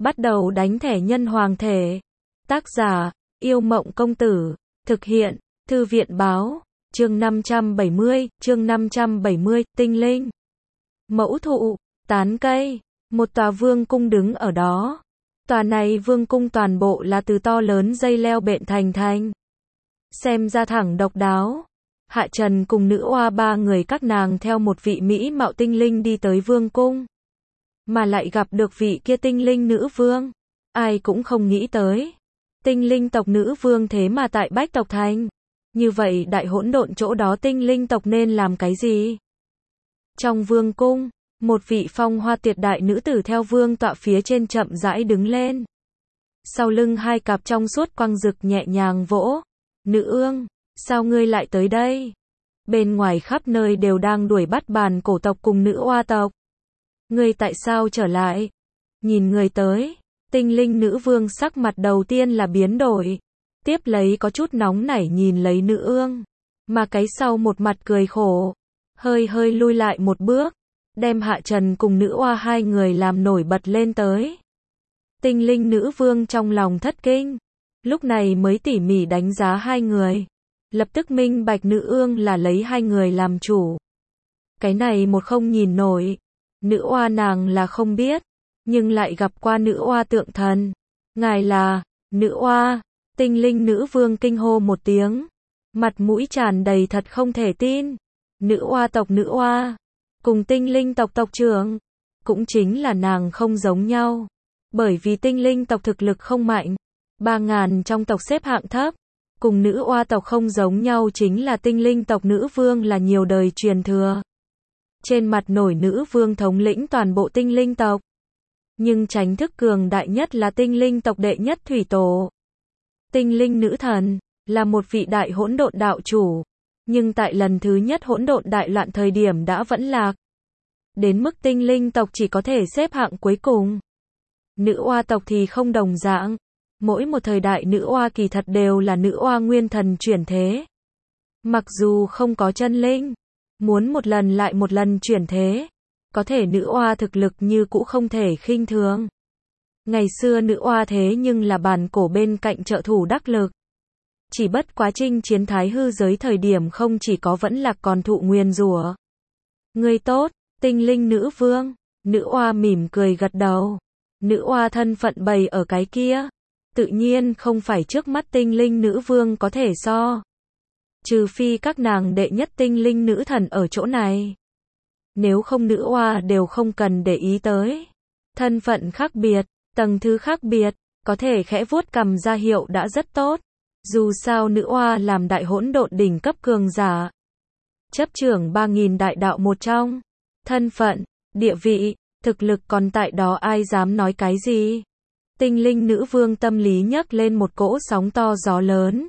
Bắt đầu đánh thẻ nhân hoàng thể. Tác giả, Yêu Mộng Công Tử. Thực hiện, Thư viện Báo. Chương 570, Tinh Linh. Mẫu thụ, tán cây. Một tòa vương cung đứng ở đó. Tòa này vương cung toàn bộ là từ to lớn dây leo bện thành. Xem ra thẳng độc đáo. Hạ Trần cùng nữ oa ba người các nàng theo một vị mỹ mạo tinh linh đi tới vương cung. Mà lại gặp được vị kia tinh linh nữ vương. Ai cũng không nghĩ tới. Tinh linh tộc nữ vương thế mà tại Bách Tộc Thành. Như vậy đại hỗn độn chỗ đó tinh linh tộc nên làm cái gì? Trong vương cung, một vị phong hoa tuyệt đại nữ tử theo vương tọa phía trên chậm rãi đứng lên. Sau lưng hai cặp trong suốt quang rực nhẹ nhàng vỗ. Nữ ương, sao ngươi lại tới đây? Bên ngoài khắp nơi đều đang đuổi bắt bàn cổ tộc cùng nữ oa tộc. Ngươi tại sao trở lại? Nhìn người tới, tinh linh nữ vương sắc mặt đầu tiên là biến đổi. Tiếp lấy có chút nóng nảy nhìn lấy nữ ương. Mà cái sau một mặt cười khổ. Hơi lui lại một bước. Đem Hạ Trần cùng nữ oa hai người làm nổi bật lên tới. Tinh linh nữ vương trong lòng thất kinh. Lúc này mới tỉ mỉ đánh giá hai người. Lập tức minh bạch nữ ương là lấy hai người làm chủ. Cái này một không nhìn nổi. Nữ oa nàng là không biết. Nhưng lại gặp qua nữ oa tượng thần. Ngài là, nữ oa. Tinh linh nữ vương kinh hô một tiếng. Mặt mũi tràn đầy thật không thể tin. Nữ oa tộc nữ oa. Cùng tinh linh tộc tộc trưởng. Cũng chính là nàng không giống nhau. Bởi vì tinh linh tộc thực lực không mạnh. 3.000 trong tộc xếp hạng thấp. Cùng nữ oa tộc không giống nhau chính là tinh linh tộc nữ vương là nhiều đời truyền thừa. Trên mặt nổi nữ vương thống lĩnh toàn bộ tinh linh tộc. Nhưng tránh thức cường đại nhất là tinh linh tộc đệ nhất thủy tổ. Tinh linh nữ thần, là một vị đại hỗn độn đạo chủ. Nhưng tại lần thứ nhất hỗn độn đại loạn thời điểm đã vẫn lạc. Đến mức tinh linh tộc chỉ có thể xếp hạng cuối cùng. Nữ oa tộc thì không đồng dạng. Mỗi một thời đại nữ oa kỳ thật đều là nữ oa nguyên thần chuyển thế. Mặc dù không có chân linh, muốn một lần lại một lần chuyển thế, có thể nữ oa thực lực như cũ không thể khinh thường. Ngày xưa nữ oa thế nhưng là bàn cổ bên cạnh trợ thủ đắc lực. Chỉ bất quá chinh chiến thái hư giới thời điểm không chỉ có vẫn lạc còn thụ nguyền rủa. Ngươi tốt, tinh linh nữ vương. Nữ oa mỉm cười gật đầu. Nữ oa thân phận bày ở cái kia. Tự nhiên không phải trước mắt tinh linh nữ vương có thể so. Trừ phi các nàng đệ nhất tinh linh nữ thần ở chỗ này. Nếu không nữ oa đều không cần để ý tới. Thân phận khác biệt, tầng thứ khác biệt, có thể khẽ vuốt cằm ra hiệu đã rất tốt. Dù sao nữ oa làm đại hỗn độn đỉnh cấp cường giả. Chấp trưởng 3.000 đại đạo một trong. Thân phận, địa vị, thực lực còn tại đó ai dám nói cái gì. Tinh linh nữ vương tâm lý nhấc lên một cỗ sóng to gió lớn.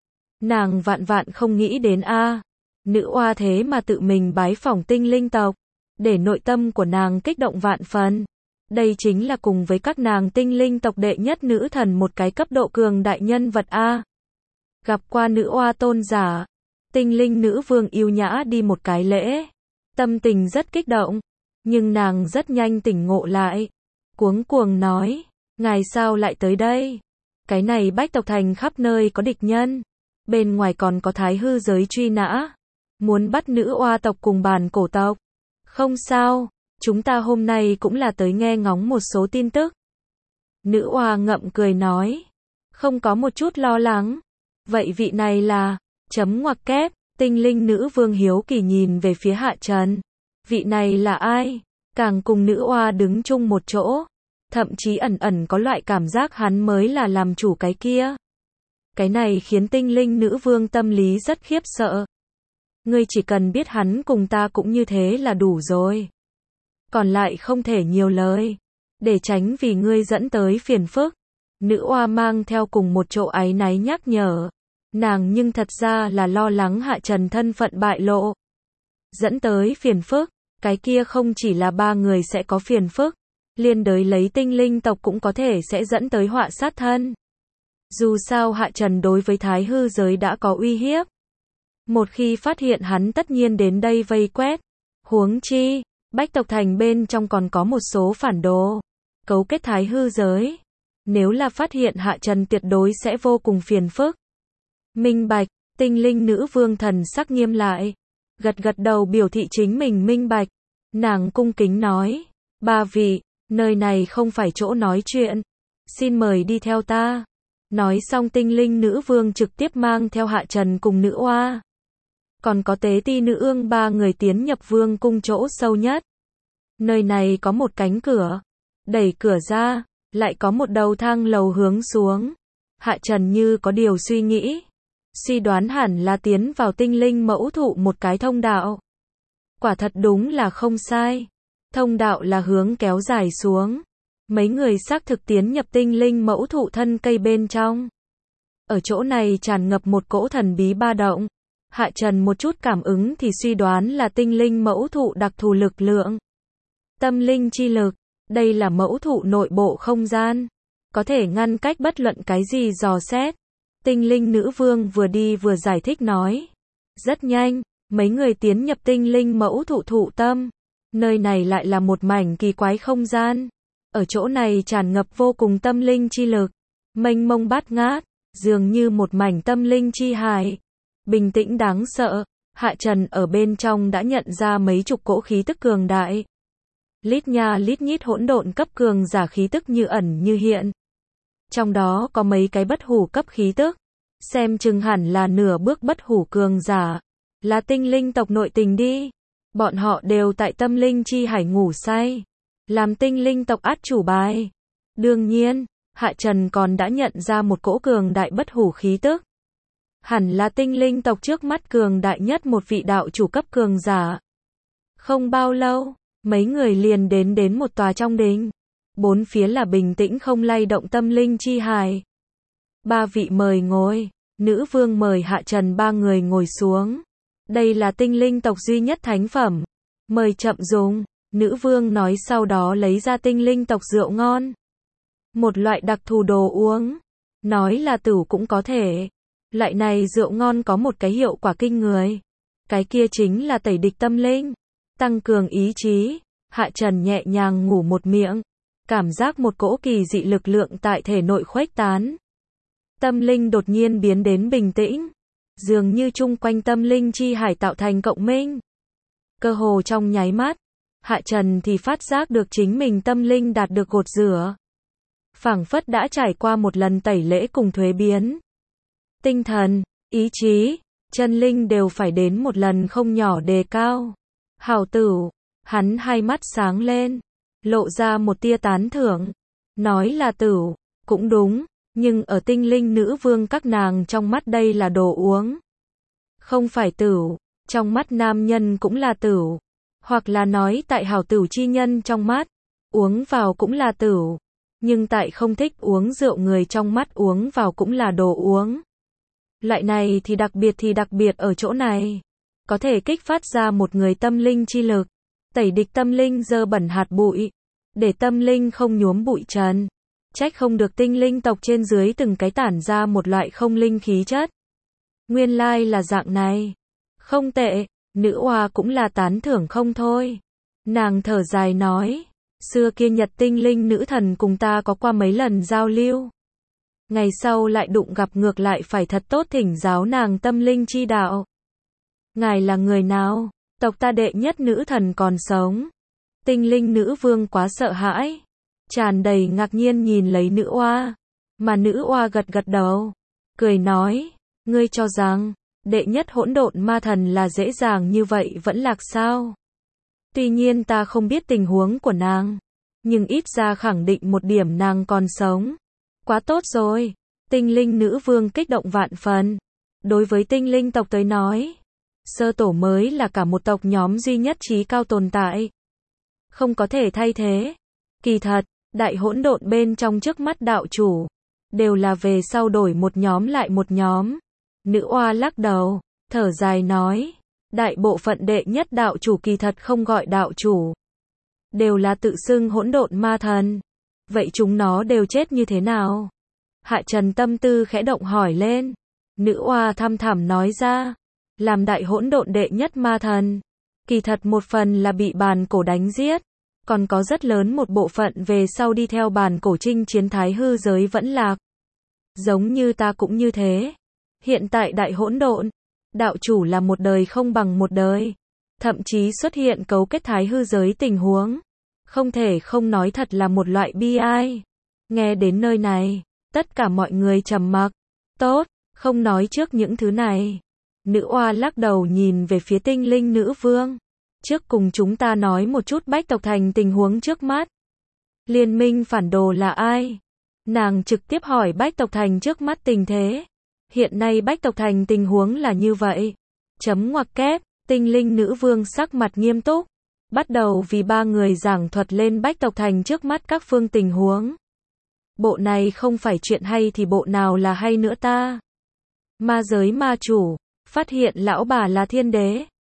Nàng vạn không nghĩ đến nữ oa thế mà tự mình bái phỏng tinh linh tộc. Để nội tâm của nàng kích động vạn phần. Đây chính là cùng với các nàng tinh linh tộc đệ nhất nữ thần một cái cấp độ cường đại nhân vật Gặp qua nữ oa tôn giả. Tinh linh nữ vương yêu nhã đi một cái lễ. Tâm tình rất kích động. Nhưng nàng rất nhanh tỉnh ngộ lại. Cuống nói. Ngài sao lại tới đây? Cái này Bách Tộc Thành khắp nơi có địch nhân. Bên ngoài còn có thái hư giới truy nã. Muốn bắt nữ oa tộc cùng bàn cổ tộc. Không sao, chúng ta hôm nay cũng là tới nghe ngóng một số tin tức. Nữ oa ngậm cười nói. Không có một chút lo lắng. Vậy vị này là... .. Tinh linh nữ vương hiếu kỳ nhìn về phía Hạ Trần. Vị này là ai? Càng cùng nữ oa đứng chung một chỗ. Thậm chí ẩn có loại cảm giác hắn mới là làm chủ cái kia. Cái này khiến tinh linh nữ vương tâm lý rất khiếp sợ. Ngươi chỉ cần biết hắn cùng ta cũng như thế là đủ rồi. Còn lại không thể nhiều lời. Để tránh vì ngươi dẫn tới phiền phức. Nữ oa mang theo cùng một chỗ áy náy nhắc nhở. Nàng nhưng thật ra là lo lắng Hạ Trần thân phận bại lộ. Dẫn tới phiền phức. Cái kia không chỉ là ba người sẽ có phiền phức. Liên đới lấy tinh linh tộc cũng có thể sẽ dẫn tới họa sát thân. Dù sao Hạ Trần đối với thái hư giới đã có uy hiếp. Một khi phát hiện hắn tất nhiên đến đây vây quét. Huống chi, Bách Tộc Thành bên trong còn có một số phản đồ. cấu kết thái hư giới. Nếu là phát hiện Hạ Trần tuyệt đối sẽ vô cùng phiền phức. Minh bạch, tinh linh nữ vương thần sắc nghiêm lại. Gật gật đầu biểu thị chính mình minh bạch. Nàng cung kính nói, ba vị, nơi này không phải chỗ nói chuyện. Xin mời đi theo ta. Nói xong tinh linh nữ vương trực tiếp mang theo Hạ Trần cùng nữ oa. Còn có tế ti nữ ương ba người tiến nhập vương cung chỗ sâu nhất. Nơi này có một cánh cửa. Đẩy cửa ra, lại có một đầu thang lầu hướng xuống. Hạ Trần như có điều suy nghĩ. Suy đoán hẳn là tiến vào tinh linh mẫu thụ một cái thông đạo. Quả thật đúng là không sai. Thông đạo là hướng kéo dài xuống. Mấy người xác thực tiến nhập tinh linh mẫu thụ thân cây bên trong. Ở chỗ này tràn ngập một cỗ thần bí ba động. Hạ Trần một chút cảm ứng thì suy đoán là tinh linh mẫu thụ đặc thù lực lượng. Tâm linh chi lực, đây là mẫu thụ nội bộ không gian. Có thể ngăn cách bất luận cái gì dò xét. Tinh linh nữ vương vừa đi vừa giải thích nói. Rất nhanh, mấy người tiến nhập tinh linh mẫu thụ thụ tâm. Nơi này lại là một mảnh kỳ quái không gian. Ở chỗ này tràn ngập vô cùng tâm linh chi lực. Mênh mông bát ngát, dường như một mảnh tâm linh chi hải. Bình tĩnh đáng sợ, Hạ Trần ở bên trong đã nhận ra mấy chục cỗ khí tức cường đại. Lít nha lít nhít hỗn độn cấp cường giả khí tức như ẩn như hiện. Trong đó có mấy cái bất hủ cấp khí tức. Xem chừng hẳn là nửa bước bất hủ cường giả. Là tinh linh tộc nội tình đi. Bọn họ đều tại tâm linh chi hải ngủ say. Làm tinh linh tộc át chủ bài. Đương nhiên, Hạ Trần còn đã nhận ra một cỗ cường đại bất hủ khí tức. Hẳn là tinh linh tộc trước mắt cường đại nhất một vị đạo chủ cấp cường giả. Không bao lâu, mấy người liền đến một tòa trong đình. Bốn phía là bình tĩnh không lay động tâm linh chi hải. Ba vị mời ngồi. Nữ vương mời Hạ Trần ba người ngồi xuống. Đây là tinh linh tộc duy nhất thánh phẩm. Mời chậm dùng. Nữ vương nói sau đó lấy ra tinh linh tộc rượu ngon. Một loại đặc thù đồ uống. Nói là tửu cũng có thể. Loại này rượu ngon có một cái hiệu quả kinh người. Cái kia chính là tẩy địch tâm linh. Tăng cường ý chí. Hạ Trần nhẹ nhàng ngủ một miệng. Cảm giác một cỗ kỳ dị lực lượng tại thể nội khuếch tán. Tâm linh đột nhiên biến đến bình tĩnh. Dường như chung quanh tâm linh chi hải tạo thành cộng minh. Cơ hồ trong nháy mắt. Hạ Trần thì phát giác được chính mình tâm linh đạt được gột rửa. Phảng phất đã trải qua một lần tẩy lễ cùng thuế biến. Tinh thần, ý chí, chân linh đều phải đến một lần không nhỏ đề cao. Hảo tửu, hắn hai mắt sáng lên, lộ ra một tia tán thưởng. Nói là tửu, cũng đúng, nhưng ở tinh linh nữ vương các nàng trong mắt đây là đồ uống. Không phải tửu, trong mắt nam nhân cũng là tửu. Hoặc là nói tại hảo tửu chi nhân trong mắt, uống vào cũng là tửu. Nhưng tại không thích uống rượu người trong mắt uống vào cũng là đồ uống. Loại này thì đặc biệt ở chỗ này. Có thể kích phát ra một người tâm linh chi lực. Tẩy địch tâm linh dơ bẩn hạt bụi. Để tâm linh không nhuốm bụi trần. Trách không được tinh linh tộc trên dưới từng cái tản ra một loại không linh khí chất. Nguyên lai là dạng này. Không tệ, nữ oa cũng là tán thưởng không thôi. Nàng thở dài nói. Xưa kia Nhật tinh linh nữ thần cùng ta có qua mấy lần giao lưu. Ngày sau lại đụng gặp ngược lại phải thật tốt thỉnh giáo nàng tâm linh chi đạo. Ngài là người nào? Tộc ta đệ nhất nữ thần còn sống. Tinh linh nữ vương quá sợ hãi. Tràn đầy ngạc nhiên nhìn lấy nữ oa. Mà nữ oa gật gật đầu. Cười nói. Ngươi cho rằng, đệ nhất hỗn độn ma thần là dễ dàng như vậy vẫn lạc sao? Tuy nhiên ta không biết tình huống của nàng. Nhưng ít ra khẳng định một điểm nàng còn sống. Quá tốt rồi. Tinh linh nữ vương kích động vạn phần. Đối với tinh linh tộc tới nói, sơ tổ mới là cả một tộc nhóm duy nhất trí cao tồn tại. Không có thể thay thế. Kỳ thật, đại hỗn độn bên trong trước mắt đạo chủ, đều là về sau đổi một nhóm lại một nhóm. Nữ oa lắc đầu, thở dài nói, đại bộ phận đệ nhất đạo chủ kỳ thật không gọi đạo chủ. Đều là tự xưng hỗn độn ma thần. Vậy chúng nó đều chết như thế nào? Hạ Trần tâm tư khẽ động hỏi lên. Nữ oa thăm thẳm nói ra. Làm đại hỗn độn đệ nhất ma thần. Kỳ thật một phần là bị bàn cổ đánh giết. còn có rất lớn một bộ phận về sau đi theo bản cổ chinh chiến thái hư giới vẫn lạc. Giống như ta cũng như thế. Hiện tại đại hỗn độn, đạo chủ là một đời không bằng một đời. Thậm chí xuất hiện cấu kết thái hư giới tình huống. Không thể không nói thật là một loại bi ai. Nghe đến nơi này, tất cả mọi người trầm mặc. Tốt, không nói trước những thứ này. Nữ oa lắc đầu nhìn về phía tinh linh nữ vương. Trước cùng chúng ta nói một chút Bách Tộc Thành tình huống trước mắt. Liên minh phản đồ là ai? Nàng trực tiếp hỏi Bách Tộc Thành trước mắt tình thế. Hiện nay Bách Tộc Thành tình huống là như vậy. Chấm ngoặc kép, tinh linh nữ vương sắc mặt nghiêm túc. Bắt đầu vì ba người giảng thuật lên Bách Tộc Thành trước mắt các phương tình huống. Bộ này không phải chuyện hay thì bộ nào là hay nữa ta? Ma giới ma chủ, phát hiện lão bà là thiên đế.